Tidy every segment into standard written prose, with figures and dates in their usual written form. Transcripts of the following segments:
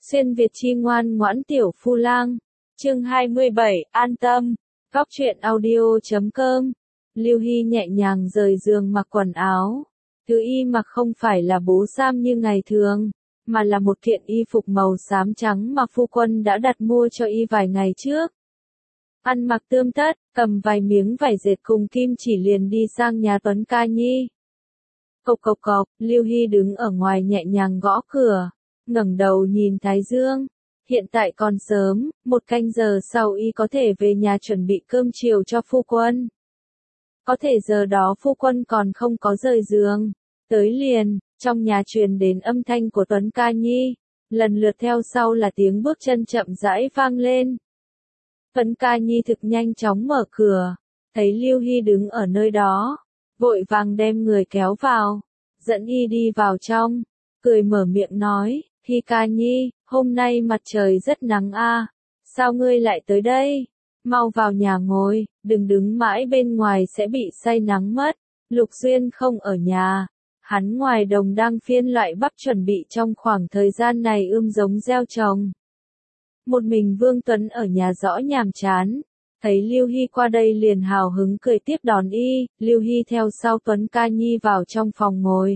Xuyên Việt chi ngoan ngoãn tiểu phu lang. Chương 27, an tâm. Góc truyện audio.com. Lưu Hy nhẹ nhàng rời giường mặc quần áo. Thứ y mặc không phải là bố sam như ngày thường, mà là một kiện y phục màu xám trắng mà phu quân đã đặt mua cho y vài ngày trước. Ăn mặc tươm tất, cầm vài miếng vải dệt cùng kim chỉ liền đi sang nhà Tuấn Ca Nhi. Cộc cộc cộc, Lưu Hy đứng ở ngoài nhẹ nhàng gõ cửa, ngẩng đầu nhìn thái dương. Hiện tại còn sớm, 1 canh giờ sau y có thể về nhà chuẩn bị cơm chiều cho phu quân. Có thể giờ đó phu quân còn không có rời giường. Tới liền, trong nhà truyền đến âm thanh của Tuấn Ca Nhi, lần lượt theo sau là tiếng bước chân chậm rãi vang lên. Tuấn Ca Nhi thực nhanh chóng mở cửa, thấy Lưu Hy đứng ở nơi đó, vội vàng đem người kéo vào, dẫn y đi vào trong, cười mở miệng nói, Hy Ca Nhi, hôm nay mặt trời rất nắng a, sao ngươi lại tới đây? Mau vào nhà ngồi, đừng đứng mãi bên ngoài sẽ bị say nắng mất. Lục Duyên không ở nhà, hắn ngoài đồng đang phiên loại bắp chuẩn bị trong khoảng thời gian này giống gieo trồng. Một mình Vương Tuấn ở nhà rõ nhàm chán, thấy Lưu Hy qua đây liền hào hứng cười tiếp đón y. Lưu Hy theo sau Tuấn Ca Nhi vào trong phòng ngồi.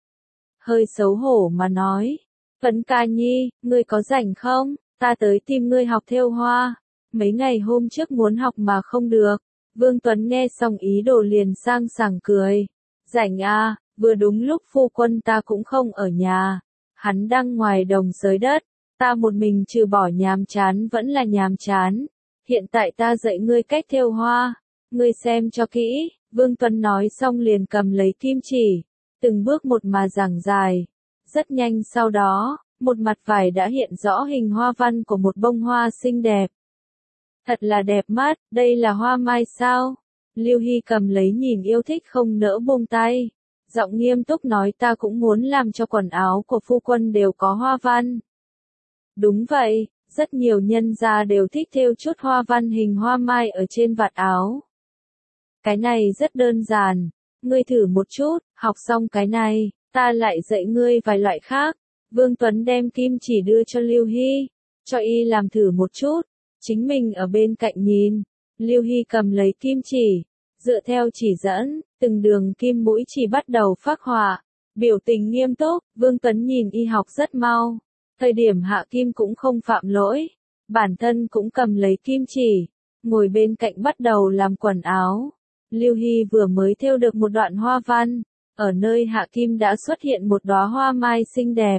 Hơi xấu hổ mà nói, Tuấn Ca Nhi, ngươi có rảnh không? Ta tới tìm ngươi học thêu hoa. Mấy ngày hôm trước muốn học mà không được. Vương Tuấn nghe xong ý đồ liền sang sảng cười. Rảnh à, vừa đúng lúc phu quân ta cũng không ở nhà. Hắn đang ngoài đồng xới đất. Ta một mình trừ bỏ nhàm chán vẫn là nhàm chán. Hiện tại ta dạy ngươi cách thêu hoa. Ngươi xem cho kỹ. Vương Tuấn nói xong liền cầm lấy kim chỉ. Từng bước một mà giảng dài. Rất nhanh sau đó, một mặt vải đã hiện rõ hình hoa văn của một bông hoa xinh đẹp. Thật là đẹp mắt, đây là hoa mai sao? Lưu Hy cầm lấy nhìn yêu thích không nỡ buông tay. Giọng nghiêm túc nói ta cũng muốn làm cho quần áo của phu quân đều có hoa văn. Đúng vậy, rất nhiều nhân gia đều thích thêu chút hoa văn hình hoa mai ở trên vạt áo. Cái này rất đơn giản, ngươi thử một chút, học xong cái này, ta lại dạy ngươi vài loại khác. Vương Tuấn đem kim chỉ đưa cho Lưu Hy, cho y làm thử một chút. Chính mình ở bên cạnh nhìn, Lưu Hy cầm lấy kim chỉ, dựa theo chỉ dẫn, từng đường kim mũi chỉ bắt đầu phác họa, biểu tình nghiêm túc. Vương Tuấn nhìn y học rất mau, thời điểm hạ kim cũng không phạm lỗi, bản thân cũng cầm lấy kim chỉ, ngồi bên cạnh bắt đầu làm quần áo. Lưu Hy vừa mới thêu được một đoạn hoa văn, ở nơi hạ kim đã xuất hiện một đóa hoa mai xinh đẹp.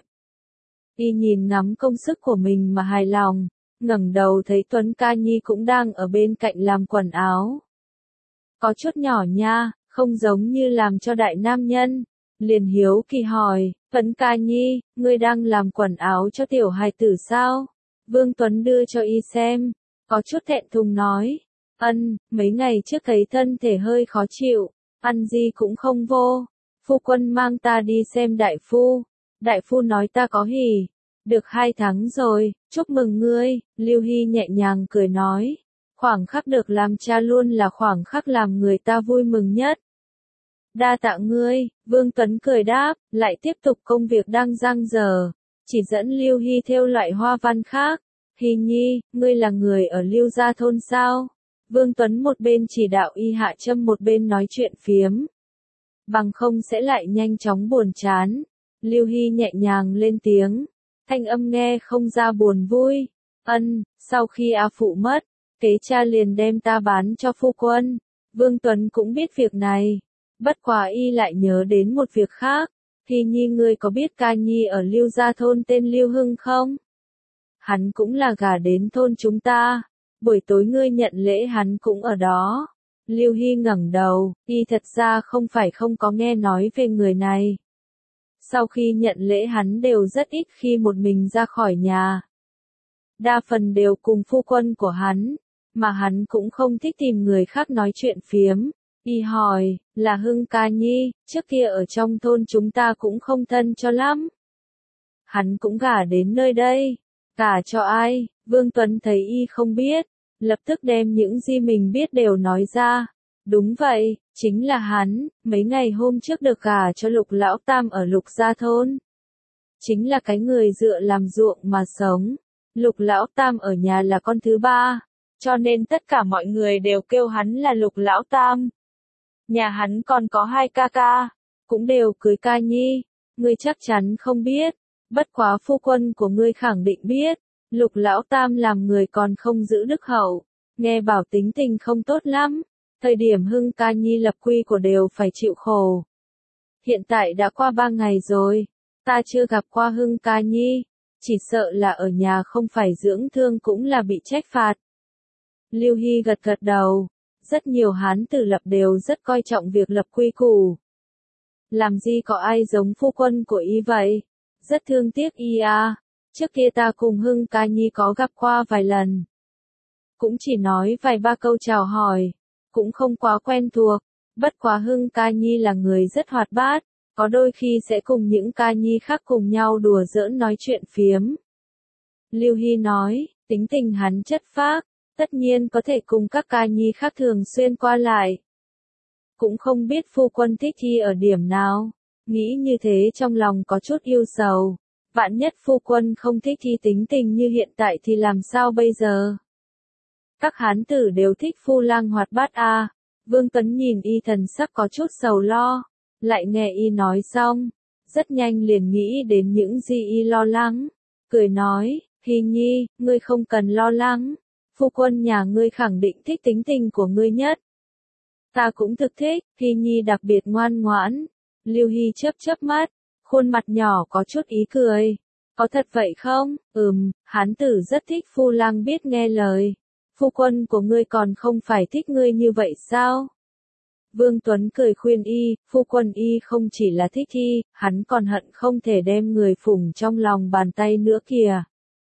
Y nhìn ngắm công sức của mình mà hài lòng. Ngẩng đầu thấy Tuấn Ca Nhi cũng đang ở bên cạnh làm quần áo. Có chút nhỏ nha, không giống như làm cho đại nam nhân. Liền hiếu kỳ hỏi, Tuấn Ca Nhi, ngươi đang làm quần áo cho tiểu hài tử sao? Vương Tuấn đưa cho y xem, có chút thẹn thùng nói, mấy ngày trước thấy thân thể hơi khó chịu, ăn gì cũng không vô. Phu quân mang ta đi xem đại phu nói ta có hỉ. Được 2 tháng rồi, chúc mừng ngươi. Lưu Hy nhẹ nhàng cười nói, khoảng khắc được làm cha luôn là khoảng khắc làm người ta vui mừng nhất. Đa tạ ngươi, Vương Tuấn cười đáp, lại tiếp tục công việc đang dang dở, chỉ dẫn Lưu Hy thêu loại hoa văn khác. Hy Nhi, ngươi là người ở Lưu Gia thôn sao? Vương Tuấn một bên chỉ đạo y hạ châm một bên nói chuyện phiếm. Bằng không sẽ lại nhanh chóng buồn chán. Lưu Hy nhẹ nhàng lên tiếng. Thanh âm nghe không ra buồn vui. Sau khi A Phụ mất, kế cha liền đem ta bán cho phu quân. Vương Tuấn cũng biết việc này. Bất quá y lại nhớ đến một việc khác. Hy Nhi ngươi có biết Ca Nhi ở Lưu Gia thôn tên Lưu Hưng không? Hắn cũng là gả đến thôn chúng ta. Buổi tối ngươi nhận lễ hắn cũng ở đó. Lưu Hy ngẩng đầu, y thật ra không phải không có nghe nói về người này. Sau khi nhận lễ hắn đều rất ít khi một mình ra khỏi nhà. Đa phần đều cùng phu quân của hắn, mà hắn cũng không thích tìm người khác nói chuyện phiếm. Y hỏi, là Hưng Ca Nhi, trước kia ở trong thôn chúng ta cũng không thân cho lắm. Hắn cũng gả đến nơi đây. Gả cho ai? Vương Tuấn thấy y không biết, lập tức đem những gì mình biết đều nói ra. Đúng vậy, chính là hắn, mấy ngày hôm trước được gả cho Lục Lão Tam ở Lục Gia thôn. chính là cái người dựa làm ruộng mà sống. Lục Lão Tam ở nhà là con thứ ba, cho nên tất cả mọi người đều kêu hắn là Lục Lão Tam. Nhà hắn còn có 2 ca ca, cũng đều cưới ca nhi, ngươi chắc chắn không biết, bất quá phu quân của ngươi khẳng định biết, Lục Lão Tam làm người còn không giữ đức hậu, nghe bảo tính tình không tốt lắm, thời điểm Hưng ca nhi lập quy của đều phải chịu khổ. Hiện tại đã qua 3 ngày rồi, ta chưa gặp qua Hưng ca nhi, chỉ sợ là ở nhà không phải dưỡng thương cũng là bị trách phạt. Lưu Hy gật gật đầu, rất nhiều hán tử lập đều rất coi trọng việc lập quy củ. Làm gì có ai giống phu quân của y vậy, rất thương tiếc y à, trước kia ta cùng Hưng ca nhi có gặp qua vài lần. Cũng chỉ nói vài ba câu chào hỏi, cũng không quá quen thuộc, bất quá Hưng ca nhi là người rất hoạt bát, có đôi khi sẽ cùng những ca nhi khác cùng nhau đùa giỡn nói chuyện phiếm. Lưu Hy nói, tính tình hắn chất phác, tất nhiên có thể cùng các ca nhi khác thường xuyên qua lại. Cũng không biết phu quân thích thi ở điểm nào, nghĩ như thế trong lòng có chút yêu sầu, vạn nhất phu quân không thích thi tính tình như hiện tại thì làm sao bây giờ? Các hán tử đều thích phu lang hoạt bát à, Vương Tuấn nhìn y thần sắc có chút sầu lo, lại nghe y nói xong, rất nhanh liền nghĩ đến những gì y lo lắng, cười nói, Hy Nhi, ngươi không cần lo lắng, phu quân nhà ngươi khẳng định thích tính tình của ngươi nhất. Ta cũng thực thích, Hy Nhi đặc biệt ngoan ngoãn. Lưu Hy chớp chớp mắt, khuôn mặt nhỏ có chút ý cười. Có thật vậy không? Hán tử rất thích phu lang biết nghe lời. Phu quân của ngươi còn không phải thích ngươi như vậy sao? Vương Tuấn cười khuyên y, phu quân y không chỉ là thích y, hắn còn hận không thể đem người phủng trong lòng bàn tay nữa kìa.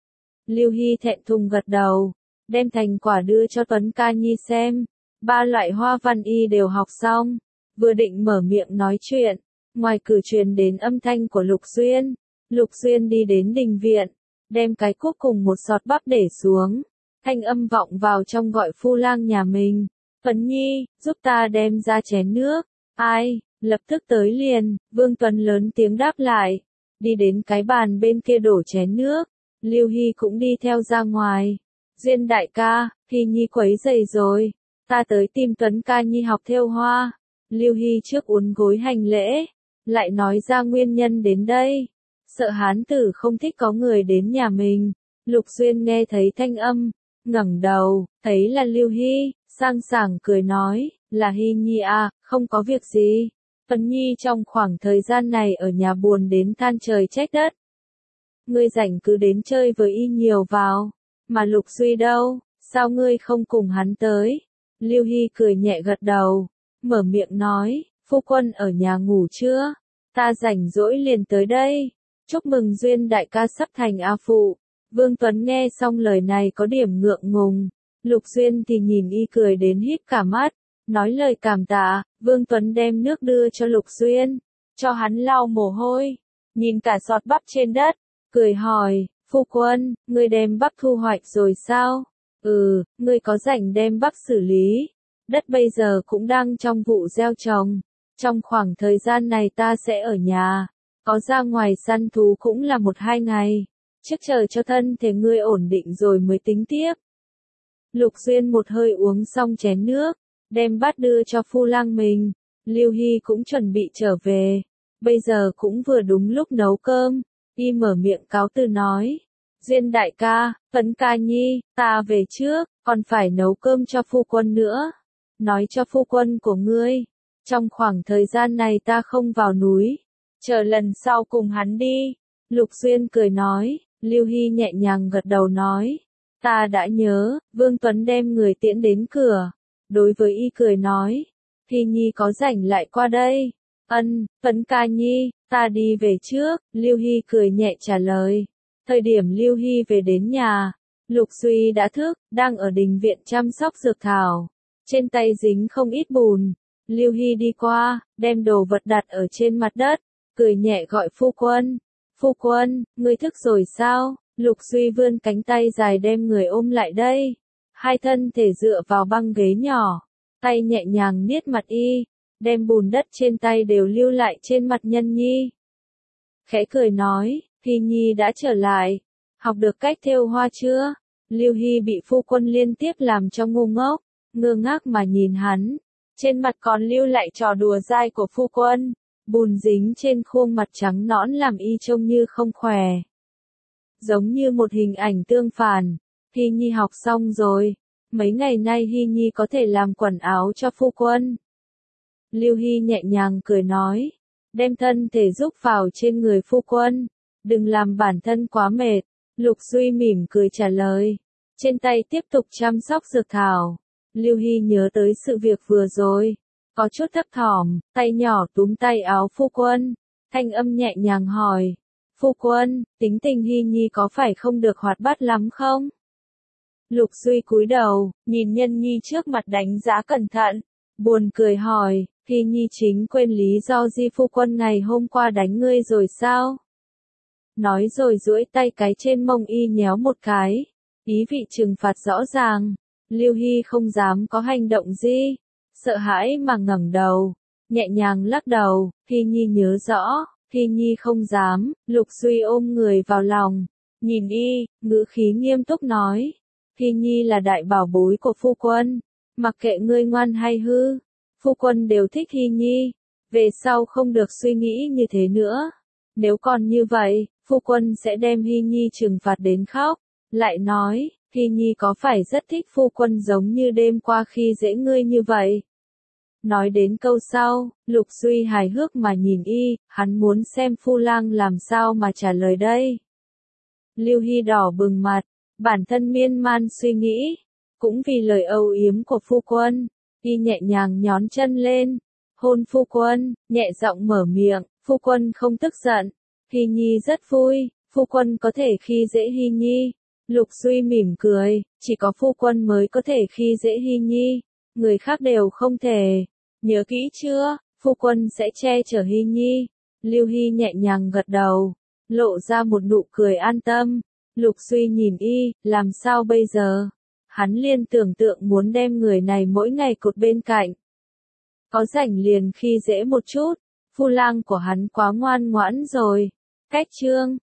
Lưu Hy thẹn thùng gật đầu, đem thành quả đưa cho Tuấn ca nhi xem. 3 loại hoa văn y đều học xong, vừa định mở miệng nói chuyện, ngoài cửa truyền đến âm thanh của Lục Xuyên. Lục Xuyên đi đến đình viện, đem cái cuốc cùng một sọt bắp để xuống, thanh âm vọng vào trong gọi phu lang nhà mình. Tuấn Nhi, giúp ta đem ra chén nước. Ai, lập tức tới liền, Vương Tuấn lớn tiếng đáp lại, đi đến cái bàn bên kia đổ chén nước. Lưu Hy cũng đi theo ra ngoài. Duyên đại ca, Hy Nhi quấy rầy rồi. Ta tới tìm Tuấn ca nhi học thêu hoa. Lưu Hy trước uốn gối hành lễ, lại nói ra nguyên nhân đến đây. Sợ hán tử không thích có người đến nhà mình. Lục Xuyên nghe thấy thanh âm, ngẩng đầu, thấy là Lưu Hy, sang sảng cười nói, là Hy Nhi à, không có việc gì. Tuấn Nhi trong khoảng thời gian này ở nhà buồn đến than trời trách đất. Ngươi rảnh cứ đến chơi với y nhiều vào, mà Lục Duy đâu, sao ngươi không cùng hắn tới? Lưu Hy cười nhẹ gật đầu, mở miệng nói, phu quân ở nhà ngủ chưa? Ta rảnh rỗi liền tới đây. Chúc mừng Duyên đại ca sắp thành A phụ. Vương Tuấn nghe xong lời này có điểm ngượng ngùng. Lục Duyên thì nhìn y cười đến híp cả mắt, nói lời cảm tạ. Vương Tuấn đem nước đưa cho Lục Duyên, cho hắn lau mồ hôi, nhìn cả sọt bắp trên đất, cười hỏi, phu quân, ngươi đem bắp thu hoạch rồi sao? Ngươi có rảnh đem bắp xử lý. Đất bây giờ cũng đang trong vụ gieo trồng. Trong khoảng thời gian này ta sẽ ở nhà. Có ra ngoài săn thú cũng là 1-2 ngày. Trước chờ cho thân thể ngươi ổn định rồi mới tính tiếp. Lục Duyên một hơi uống xong chén nước, đem bát đưa cho phu lang mình. Lưu Hy cũng chuẩn bị trở về. Bây giờ cũng vừa đúng lúc nấu cơm. Y mở miệng cáo từ nói. Duyên đại ca, Tuấn ca nhi, ta về trước, còn phải nấu cơm cho phu quân nữa. Nói cho phu quân của ngươi, trong khoảng thời gian này ta không vào núi, chờ lần sau cùng hắn đi. Lục Duyên cười nói, Lưu Hy nhẹ nhàng gật đầu nói, ta đã nhớ. Vương Tuấn đem người tiễn đến cửa, đối với y cười nói, Hy Nhi có rảnh lại qua đây. Tuấn ca nhi, ta đi về trước. Lưu Hy cười nhẹ trả lời. Thời điểm Lưu Hy về đến nhà, Lục Duy đã thức, đang ở đình viện chăm sóc dược thảo. Trên tay dính không ít bùn. Lưu Hy đi qua, đem đồ vật đặt ở trên mặt đất, cười nhẹ gọi phu quân. Phu quân, ngươi thức rồi sao? Lục Duy vươn cánh tay dài đem người ôm lại đây. Hai thân thể dựa vào băng ghế nhỏ, tay nhẹ nhàng niết mặt y, đem bùn đất trên tay đều lưu lại trên mặt nhân nhi. Khẽ cười nói, Hy Nhi đã trở lại. Học được cách thêu hoa chưa? Lưu Hy bị phu quân liên tiếp làm cho ngu ngốc, ngơ ngác mà nhìn hắn. Trên mặt còn lưu lại trò đùa dai của phu quân. Bùn dính trên khuôn mặt trắng nõn làm y trông như không khỏe. Giống như một hình ảnh tương phản. Hy Nhi học xong rồi. Mấy ngày nay Hy Nhi có thể làm quần áo cho phu quân. Lưu Hy nhẹ nhàng cười nói. Đem thân thể giúp vào trên người phu quân. Đừng làm bản thân quá mệt. Lục Duy mỉm cười trả lời. Trên tay tiếp tục chăm sóc dược thảo. Lưu Hy nhớ tới sự việc vừa rồi. Có chút thấp thỏm, tay nhỏ túm tay áo phu quân. Thanh âm nhẹ nhàng hỏi. Phu quân, tính tình Hy Nhi có phải không được hoạt bát lắm không? Lục Duy cúi đầu, nhìn Nhân Nhi trước mặt đánh giá cẩn thận. Buồn cười hỏi, Hy Nhi chính quên lý do gì phu quân ngày hôm qua đánh ngươi rồi sao? Nói rồi duỗi tay cái trên mông y nhéo một cái. Ý vị trừng phạt rõ ràng. Lưu Hy không dám có hành động gì. Sợ hãi mà ngẩng đầu. Nhẹ nhàng lắc đầu. Hy Nhi nhớ rõ. Hy Nhi không dám. Lục Duy ôm người vào lòng. Nhìn y, ngữ khí nghiêm túc nói. Hy Nhi là đại bảo bối của phu quân. Mặc kệ ngươi ngoan hay hư. Phu quân đều thích Hy Nhi. Về sau không được suy nghĩ như thế nữa. Nếu còn như vậy, phu quân sẽ đem Hy Nhi trừng phạt đến khóc. Lại nói, Hy Nhi có phải rất thích phu quân giống như đêm qua khi dễ ngươi như vậy? Nói đến câu sau, Lục Duy hài hước mà nhìn y, hắn muốn xem phu lang làm sao mà trả lời đây. Lưu Hy đỏ bừng mặt, bản thân miên man suy nghĩ, cũng vì lời âu yếm của phu quân, y nhẹ nhàng nhón chân lên, hôn phu quân, nhẹ giọng mở miệng, phu quân không tức giận, Hy Nhi rất vui, phu quân có thể khi dễ Hy Nhi. Lục Duy mỉm cười, chỉ có phu quân mới có thể khi dễ Hy Nhi, người khác đều không thể. Nhớ kỹ chưa, phu quân sẽ che chở Hy Nhi. Lưu Hy nhẹ nhàng gật đầu, lộ ra một nụ cười an tâm. Lục Duy nhìn y, làm sao bây giờ? Hắn liên tưởng tượng muốn đem người này mỗi ngày cột bên cạnh. Có rảnh liền khi dễ một chút, phu lang của hắn quá ngoan ngoãn rồi. Cách chương